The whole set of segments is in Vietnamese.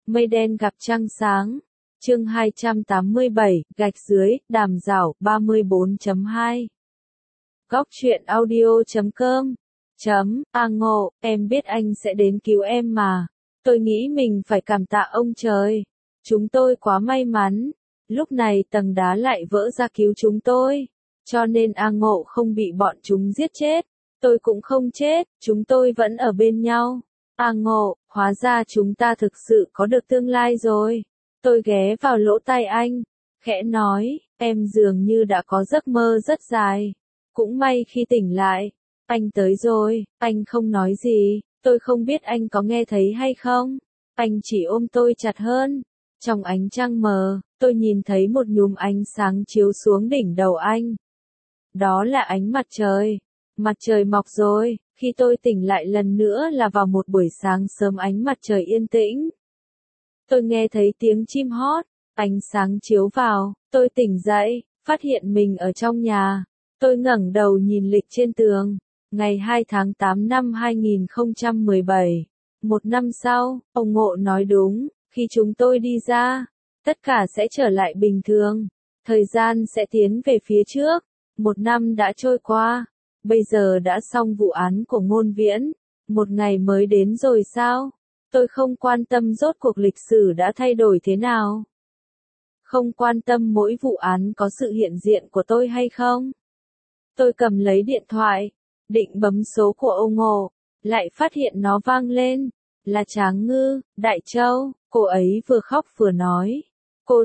Mây đen gặp trăng sáng. Chương 287, gạch dưới, đàm rảo, 34.2. Góc truyện audio.com. Ngộ, em biết anh sẽ đến cứu em mà. Tôi nghĩ mình phải cảm tạ ông trời. Chúng tôi quá may mắn. Lúc này tầng đá lại vỡ ra cứu chúng tôi. Cho nên Ngộ không bị bọn chúng giết chết. Tôi cũng không chết, chúng tôi vẫn ở bên nhau. Ngộ, hóa ra chúng ta thực sự có được tương lai rồi. Tôi ghé vào lỗ tai anh, khẽ nói, em dường như đã có giấc mơ rất dài. Cũng may khi tỉnh lại, anh tới rồi, anh không nói gì, tôi không biết anh có nghe thấy hay không. Anh chỉ ôm tôi chặt hơn. Trong ánh trăng mờ, tôi nhìn thấy một nhúm ánh sáng chiếu xuống đỉnh đầu anh. Đó là ánh mặt trời. Mặt trời mọc rồi, khi tôi tỉnh lại lần nữa là vào một buổi sáng sớm ánh mặt trời yên tĩnh. Tôi nghe thấy tiếng chim hót, ánh sáng chiếu vào, tôi tỉnh dậy, phát hiện mình ở trong nhà. Tôi ngẩng đầu nhìn lịch trên tường, ngày 2 tháng 8 năm 2017. Một năm sau, ông Ngộ nói đúng, khi chúng tôi đi ra, tất cả sẽ trở lại bình thường. Thời gian sẽ tiến về phía trước. Một năm đã trôi qua. Bây giờ đã xong vụ án của Ngôn Viễn. Một ngày mới đến rồi sao? Tôi không quan tâm rốt cuộc lịch sử đã thay đổi thế nào. Không quan tâm mỗi vụ án có sự hiện diện của tôi hay không. Tôi cầm lấy điện thoại, định bấm số của ông Ngộ, lại phát hiện nó vang lên. Là Tráng Ngư, Đại Châu, cô ấy vừa khóc vừa nói. Cô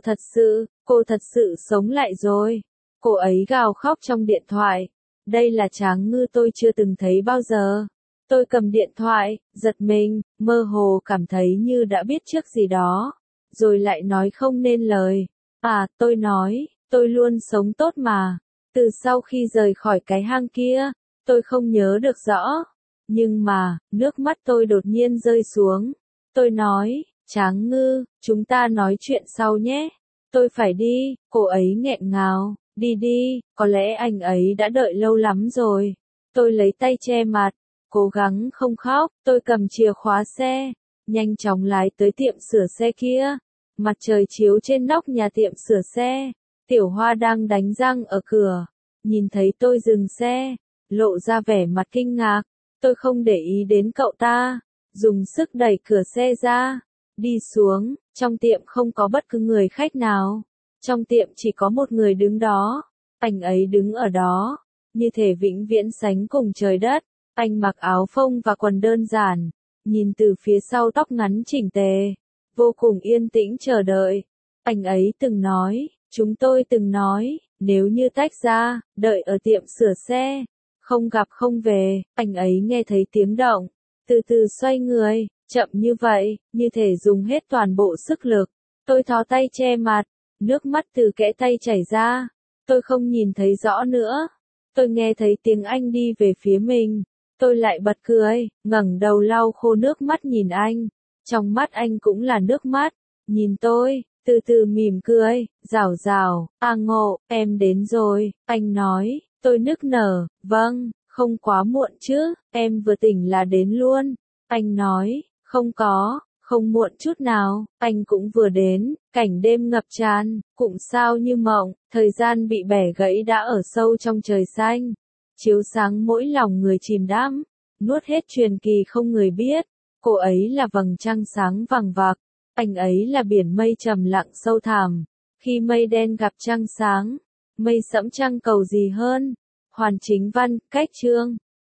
thật sự sống lại rồi. Cô ấy gào khóc trong điện thoại. Đây là Tráng Ngư tôi chưa từng thấy bao giờ. Tôi cầm điện thoại, giật mình, mơ hồ cảm thấy như đã biết trước gì đó. Rồi lại nói không nên lời. Tôi nói, tôi luôn sống tốt mà. Từ sau khi rời khỏi cái hang kia, tôi không nhớ được rõ. Nhưng mà, nước mắt tôi đột nhiên rơi xuống. Tôi nói, Tráng Ngư, chúng ta nói chuyện sau nhé. Tôi phải đi, cô ấy nghẹn ngào. Đi đi, có lẽ anh ấy đã đợi lâu lắm rồi. Tôi lấy tay che mặt, cố gắng không khóc. Tôi cầm chìa khóa xe, nhanh chóng lái tới tiệm sửa xe kia. Mặt trời chiếu trên nóc nhà tiệm sửa xe. Tiểu Hoa đang đánh răng ở cửa. Nhìn thấy tôi dừng xe, lộ ra vẻ mặt kinh ngạc. Tôi không để ý đến cậu ta, dùng sức đẩy cửa xe ra. Đi xuống, trong tiệm không có bất cứ người khách nào. Trong tiệm chỉ có một người đứng đó. Anh ấy đứng ở đó, như thể vĩnh viễn sánh cùng trời đất. Anh mặc áo phông và quần đơn giản, nhìn từ phía sau tóc ngắn chỉnh tề, vô cùng yên tĩnh chờ đợi. Anh ấy từng nói, chúng tôi từng nói, nếu như tách ra, đợi ở tiệm sửa xe, không gặp không về. Anh ấy nghe thấy tiếng động, từ từ xoay người, chậm như vậy, như thể dùng hết toàn bộ sức lực. Tôi thò tay che mặt. Nước mắt từ kẽ tay chảy ra. Tôi không nhìn thấy rõ nữa. Tôi nghe thấy tiếng anh đi về phía mình. Tôi lại bật cười, ngẩng đầu lau khô nước mắt nhìn anh. Trong mắt anh cũng là nước mắt. Nhìn tôi, từ từ mỉm cười, rảo rảo. Ngộ, em đến rồi, anh nói. Tôi nức nở, vâng, không quá muộn chứ, em vừa tỉnh là đến luôn. Anh nói, không muộn chút nào, anh cũng vừa đến. Cảnh đêm ngập tràn, cũng sao như mộng, thời gian bị bẻ gãy đã ở sâu trong trời xanh, chiếu sáng mỗi lòng người chìm đắm, nuốt hết truyền kỳ không người biết. Cô ấy là vầng trăng sáng vằng vặc, anh ấy là biển mây trầm lặng sâu thẳm. Khi mây đen gặp trăng sáng, mây sẫm trăng cầu gì hơn. Hoàn Chính Văn, Cách Chương.